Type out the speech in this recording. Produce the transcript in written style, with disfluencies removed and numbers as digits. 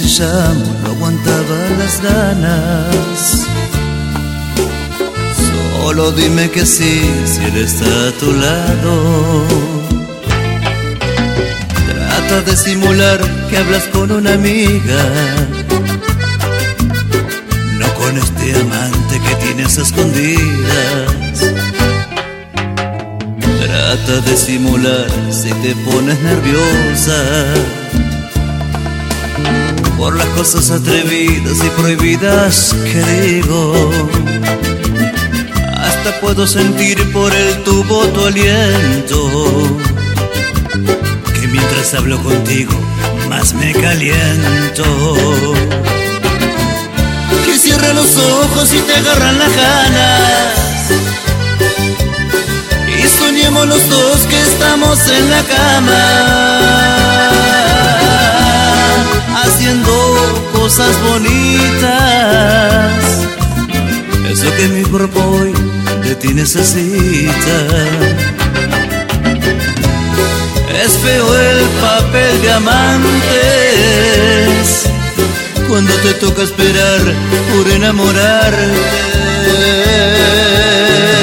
llamo, no aguantaba las ganas. Solo dime que sí, si él está a tu lado. Trata de simular que hablas con una amiga, no con este amante que tienes a escondidas. Trata de simular si te pones nerviosa por las cosas atrevidas y prohibidas que digo. Hasta puedo sentir por el tubo tu aliento, que mientras hablo contigo más me caliento. Que cierra los ojos y te agarran las ganas, y soñemos los dos que estamos en la cama, haciendo cosas bonitas. Eso que mi cuerpo hoy de ti necesita. Es feo el papel de amantes cuando te toca esperar por enamorarte.